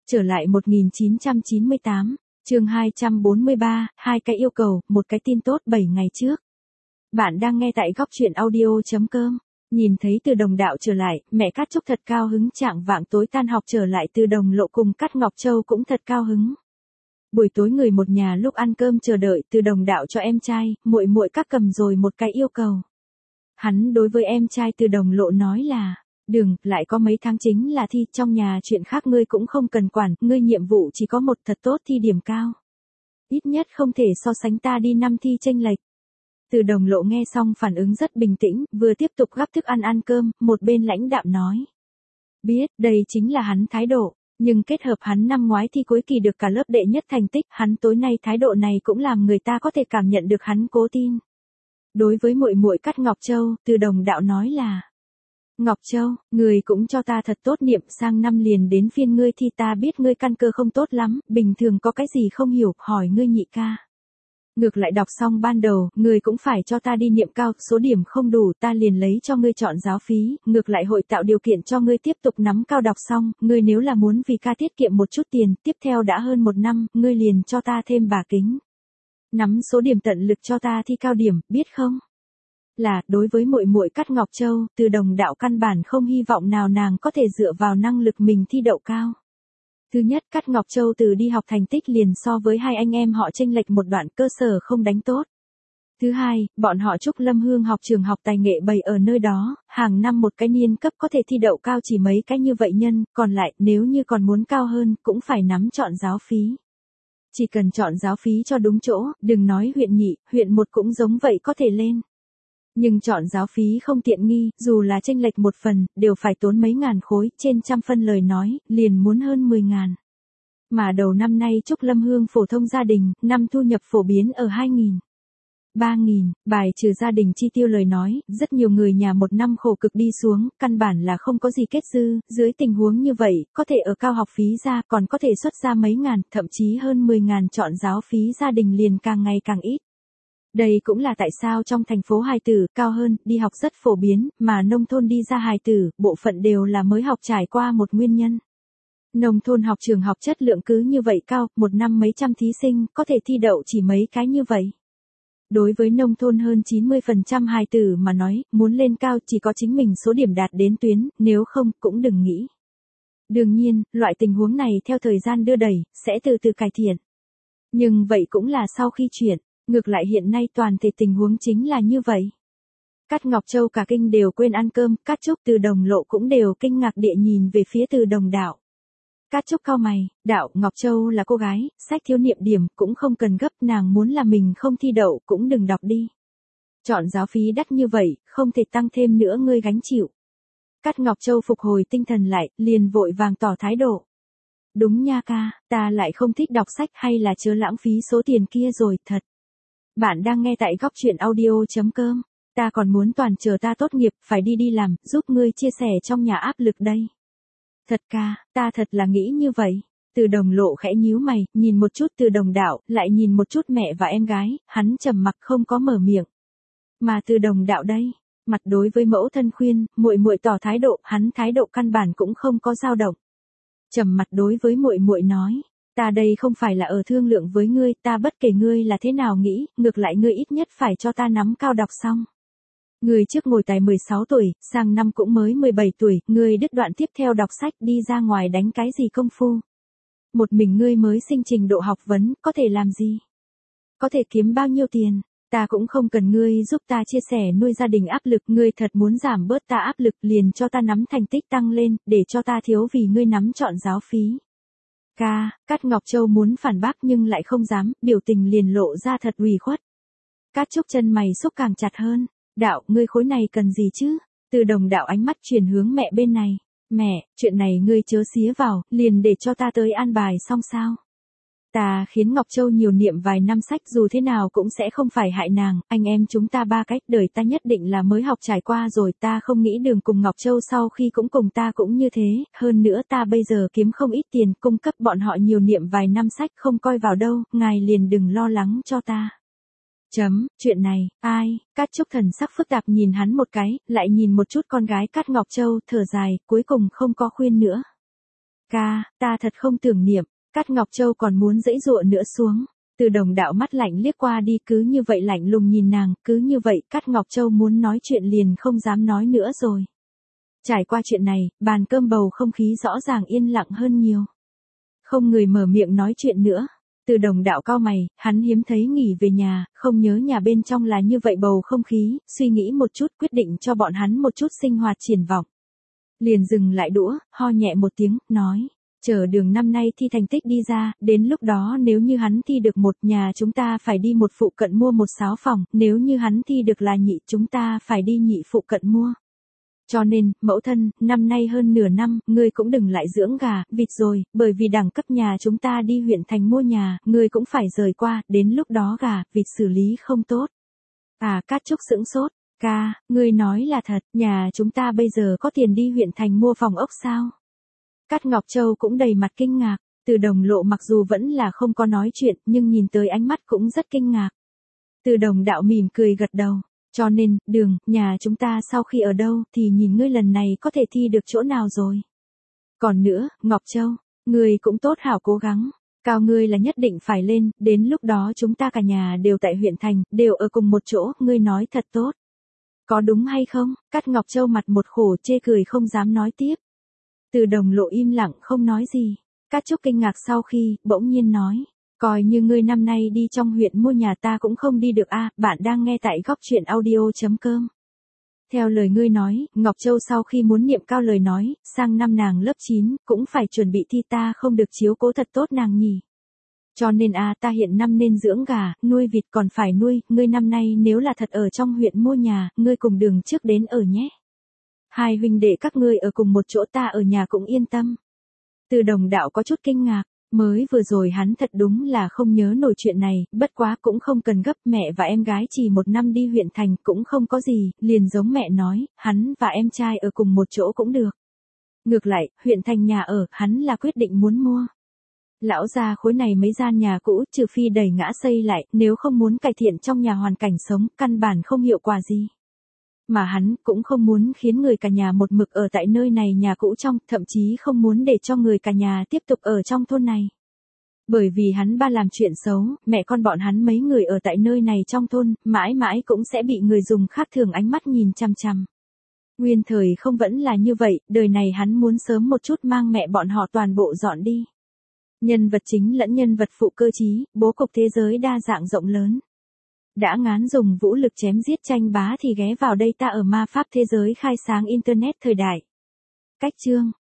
Trở lại 1998, chương 243, hai cái yêu cầu, một cái tin tốt 7 ngày trước. Bạn đang nghe tại góc chuyện audio.com. Nhìn thấy Từ Đồng Đạo trở lại, mẹ Cát Trúc thật cao hứng, chạng vạng tối tan học trở lại Từ Đồng Lộ cùng Cát Ngọc Châu cũng thật cao hứng. Buổi tối người một nhà lúc ăn cơm chờ đợi Từ Đồng Đạo cho em trai, muội muội các cầm rồi một cái yêu cầu. Hắn đối với em trai Từ Đồng Lộ nói là, đừng, lại có mấy tháng chính là thi, trong nhà chuyện khác ngươi cũng không cần quản, ngươi nhiệm vụ chỉ có một, thật tốt thi điểm cao. Ít nhất không thể so sánh ta đi năm thi chênh lệch. Từ Đồng Lộ nghe xong phản ứng rất bình tĩnh, vừa tiếp tục gắp thức ăn cơm, một bên lãnh đạm nói. Biết, đây chính là hắn thái độ, nhưng kết hợp hắn năm ngoái thi cuối kỳ được cả lớp đệ nhất thành tích, hắn tối nay thái độ này cũng làm người ta có thể cảm nhận được hắn cố tin. Đối với muội muội Cát Ngọc Châu, Từ Đồng Đạo nói là, Ngọc Châu, người cũng cho ta thật tốt niệm, sang năm liền đến phiên ngươi thi, ta biết ngươi căn cơ không tốt lắm, bình thường có cái gì không hiểu, hỏi ngươi nhị ca. Ngược lại đọc xong ban đầu, ngươi cũng phải cho ta đi niệm cao, số điểm không đủ, ta liền lấy cho ngươi chọn giáo phí, ngược lại hội tạo điều kiện cho ngươi tiếp tục nắm cao đọc xong, ngươi nếu là muốn vì ca tiết kiệm một chút tiền, tiếp theo đã hơn một năm, ngươi liền cho ta thêm bà kính. Nắm số điểm tận lực cho ta thi cao điểm, biết không? Là, đối với muội muội Cát Ngọc Châu, Từ Đồng Đạo căn bản không hy vọng nào nàng có thể dựa vào năng lực mình thi đậu cao. Thứ nhất, Cát Ngọc Châu từ đi học thành tích liền so với hai anh em họ chênh lệch một đoạn, cơ sở không đánh tốt. Thứ hai, bọn họ Trúc Lâm Hương học trường học tài nghệ bày ở nơi đó, hàng năm một cái niên cấp có thể thi đậu cao chỉ mấy cái như vậy nhân, còn lại, nếu như còn muốn cao hơn, cũng phải nắm chọn giáo phí. Chỉ cần chọn giáo phí cho đúng chỗ, đừng nói huyện nhị, huyện một cũng giống vậy có thể lên. Nhưng chọn giáo phí không tiện nghi, dù là chênh lệch một phần, đều phải tốn mấy ngàn khối, trên trăm phân lời nói, liền muốn hơn 10.000. Mà đầu năm nay Trúc Lâm Hương phổ thông gia đình, năm thu nhập phổ biến ở 2.000. 3.000, bài trừ gia đình chi tiêu lời nói, rất nhiều người nhà một năm khổ cực đi xuống, căn bản là không có gì kết dư, dưới tình huống như vậy, có thể ở cao học phí ra, còn có thể xuất ra mấy ngàn, thậm chí hơn 10.000 chọn giáo phí gia đình liền càng ngày càng ít. Đây cũng là tại sao trong thành phố hài tử cao hơn, đi học rất phổ biến, mà nông thôn đi ra hài tử, bộ phận đều là mới học trải qua một nguyên nhân. Nông thôn học trường học chất lượng cứ như vậy cao, một năm mấy trăm thí sinh, có thể thi đậu chỉ mấy cái như vậy. Đối với nông thôn hơn 90% hài tử mà nói, muốn lên cao chỉ có chính mình số điểm đạt đến tuyến, nếu không, cũng đừng nghĩ. Đương nhiên, loại tình huống này theo thời gian đưa đẩy, sẽ từ từ cải thiện. Nhưng vậy cũng là sau khi chuyển. Ngược lại hiện nay toàn thể tình huống chính là như vậy. Cát Ngọc Châu cả kinh đều quên ăn cơm, Cát Trúc Từ Đồng Lộ cũng đều kinh ngạc địa nhìn về phía Từ Đồng Đạo. Cát Trúc cau mày, Đạo, Ngọc Châu là cô gái, sách thiếu niệm điểm, cũng không cần gấp, nàng muốn là mình không thi đậu cũng đừng đọc đi. Chọn giáo phí đắt như vậy, không thể tăng thêm nữa ngươi gánh chịu. Cát Ngọc Châu phục hồi tinh thần lại, liền vội vàng tỏ thái độ. Đúng nha ca, ta lại không thích đọc sách hay là chớ lãng phí số tiền kia rồi, thật. Bạn đang nghe tại góc chuyện audio.com. Ta còn muốn toàn chờ ta tốt nghiệp, phải đi làm, giúp ngươi chia sẻ trong nhà áp lực đây. Thật ca, ta thật là nghĩ như vậy. Từ Đồng Lộ khẽ nhíu mày, nhìn một chút Từ Đồng Đạo, lại nhìn một chút mẹ và em gái, hắn trầm mặc không có mở miệng. Mà Từ Đồng Đạo đây, mặt đối với mẫu thân khuyên, muội muội tỏ thái độ, hắn thái độ căn bản cũng không có dao động. Trầm mặt đối với muội muội nói. Ta đây không phải là ở thương lượng với ngươi, ta bất kể ngươi là thế nào nghĩ, ngược lại ngươi ít nhất phải cho ta nắm cao đọc xong. Ngươi trước ngồi tài 16 tuổi, sang năm cũng mới 17 tuổi, ngươi đứt đoạn tiếp theo đọc sách đi ra ngoài đánh cái gì công phu. Một mình ngươi mới sinh trình độ học vấn, có thể làm gì? Có thể kiếm bao nhiêu tiền? Ta cũng không cần ngươi giúp ta chia sẻ nuôi gia đình áp lực, ngươi thật muốn giảm bớt ta áp lực liền cho ta nắm thành tích tăng lên, để cho ta thiếu vì ngươi nắm chọn giáo phí. Ca, Cát Ngọc Châu muốn phản bác nhưng lại không dám, biểu tình liền lộ ra thật ủy khuất. Cát Trúc chân mày xúc càng chặt hơn, Đạo, ngươi khối này cần gì chứ? Từ Đồng Đạo ánh mắt chuyển hướng mẹ bên này, mẹ, chuyện này ngươi chớ xía vào, liền để cho ta tới an bài xong sao? Ta khiến Ngọc Châu nhiều niệm vài năm sách dù thế nào cũng sẽ không phải hại nàng, anh em chúng ta ba cách đời ta nhất định là mới học trải qua rồi, ta không nghĩ đường cùng Ngọc Châu sau khi cũng cùng ta cũng như thế, hơn nữa ta bây giờ kiếm không ít tiền, cung cấp bọn họ nhiều niệm vài năm sách không coi vào đâu, ngài liền đừng lo lắng cho ta. Chuyện này, ai, Cát Trúc thần sắc phức tạp nhìn hắn một cái, lại nhìn một chút con gái Cát Ngọc Châu, thở dài, cuối cùng không có khuyên nữa. Ca, ta thật không tưởng niệm. Cát Ngọc Châu còn muốn giãy giụa nữa xuống. Từ Đồng đạo mắt lạnh liếc qua đi, cứ như vậy lạnh lùng nhìn nàng, cứ như vậy Cát Ngọc Châu muốn nói chuyện liền không dám nói nữa rồi. Trải qua chuyện này, bàn cơm bầu không khí rõ ràng yên lặng hơn nhiều. Không người mở miệng nói chuyện nữa. Từ Đồng đạo cau mày, hắn hiếm thấy nghỉ về nhà, không nhớ nhà bên trong là như vậy bầu không khí, suy nghĩ một chút quyết định cho bọn hắn một chút sinh hoạt triển vọng. Liền dừng lại đũa, ho nhẹ một tiếng, nói. Chờ Đường năm nay thi thành tích đi ra, đến lúc đó nếu như hắn thi được một, nhà chúng ta phải đi một phụ cận mua một 6 phòng, nếu như hắn thi được là nhị, chúng ta phải đi nhị phụ cận mua. Cho nên, mẫu thân, năm nay hơn nửa năm, ngươi cũng đừng lại dưỡng gà, vịt rồi, bởi vì đẳng cấp nhà chúng ta đi huyện thành mua nhà, ngươi cũng phải rời qua, đến lúc đó gà, vịt xử lý không tốt. À, Cát Trúc sững sốt. Ca, ngươi nói là thật, nhà chúng ta bây giờ có tiền đi huyện thành mua phòng ốc sao? Cát Ngọc Châu cũng đầy mặt kinh ngạc, Từ Đồng lộ mặc dù vẫn là không có nói chuyện, nhưng nhìn tới ánh mắt cũng rất kinh ngạc. Từ Đồng đạo mỉm cười gật đầu, cho nên, Đường, nhà chúng ta sau khi ở đâu thì nhìn ngươi lần này có thể thi được chỗ nào rồi. Còn nữa, Ngọc Châu, ngươi cũng tốt hảo cố gắng, cao ngươi là nhất định phải lên, đến lúc đó chúng ta cả nhà đều tại huyện thành, đều ở cùng một chỗ, ngươi nói thật tốt. Có đúng hay không? Cát Ngọc Châu mặt một khổ chê cười không dám nói tiếp. Từ Đồng lộ im lặng không nói gì. Cát Trúc kinh ngạc sau khi, bỗng nhiên nói. Coi như ngươi năm nay đi trong huyện mua nhà ta cũng không đi được a. Bạn đang nghe tại góc truyện audio.com. Theo lời ngươi nói, Ngọc Châu sau khi muốn niệm cao lời nói, sang năm nàng lớp 9, cũng phải chuẩn bị thi, ta không được chiếu cố thật tốt nàng nhỉ. Cho nên ta hiện năm nên dưỡng gà, nuôi vịt còn phải nuôi, ngươi năm nay nếu là thật ở trong huyện mua nhà, ngươi cùng Đường trước đến ở nhé. Hai huynh đệ các ngươi ở cùng một chỗ, ta ở nhà cũng yên tâm. Từ Đồng đạo có chút kinh ngạc, mới vừa rồi hắn thật đúng là không nhớ nổi chuyện này, bất quá cũng không cần gấp, mẹ và em gái chỉ một năm đi huyện thành cũng không có gì, liền giống mẹ nói, hắn và em trai ở cùng một chỗ cũng được. Ngược lại, huyện thành nhà ở, hắn là quyết định muốn mua. Lão gia khối này mấy gian nhà cũ, trừ phi đẩy ngã xây lại, nếu không muốn cải thiện trong nhà hoàn cảnh sống, căn bản không hiệu quả gì. Mà hắn cũng không muốn khiến người cả nhà một mực ở tại nơi này nhà cũ trong, thậm chí không muốn để cho người cả nhà tiếp tục ở trong thôn này. Bởi vì hắn ba làm chuyện xấu, mẹ con bọn hắn mấy người ở tại nơi này trong thôn, mãi mãi cũng sẽ bị người dùng khác thường ánh mắt nhìn chằm chằm. Nguyên thời không vẫn là như vậy, đời này hắn muốn sớm một chút mang mẹ bọn họ toàn bộ dọn đi. Nhân vật chính lẫn nhân vật phụ cơ trí, bố cục thế giới đa dạng rộng lớn. Đã ngán dùng vũ lực chém giết tranh bá thì ghé vào đây, ta ở ma pháp thế giới khai sáng internet thời đại. Cách chương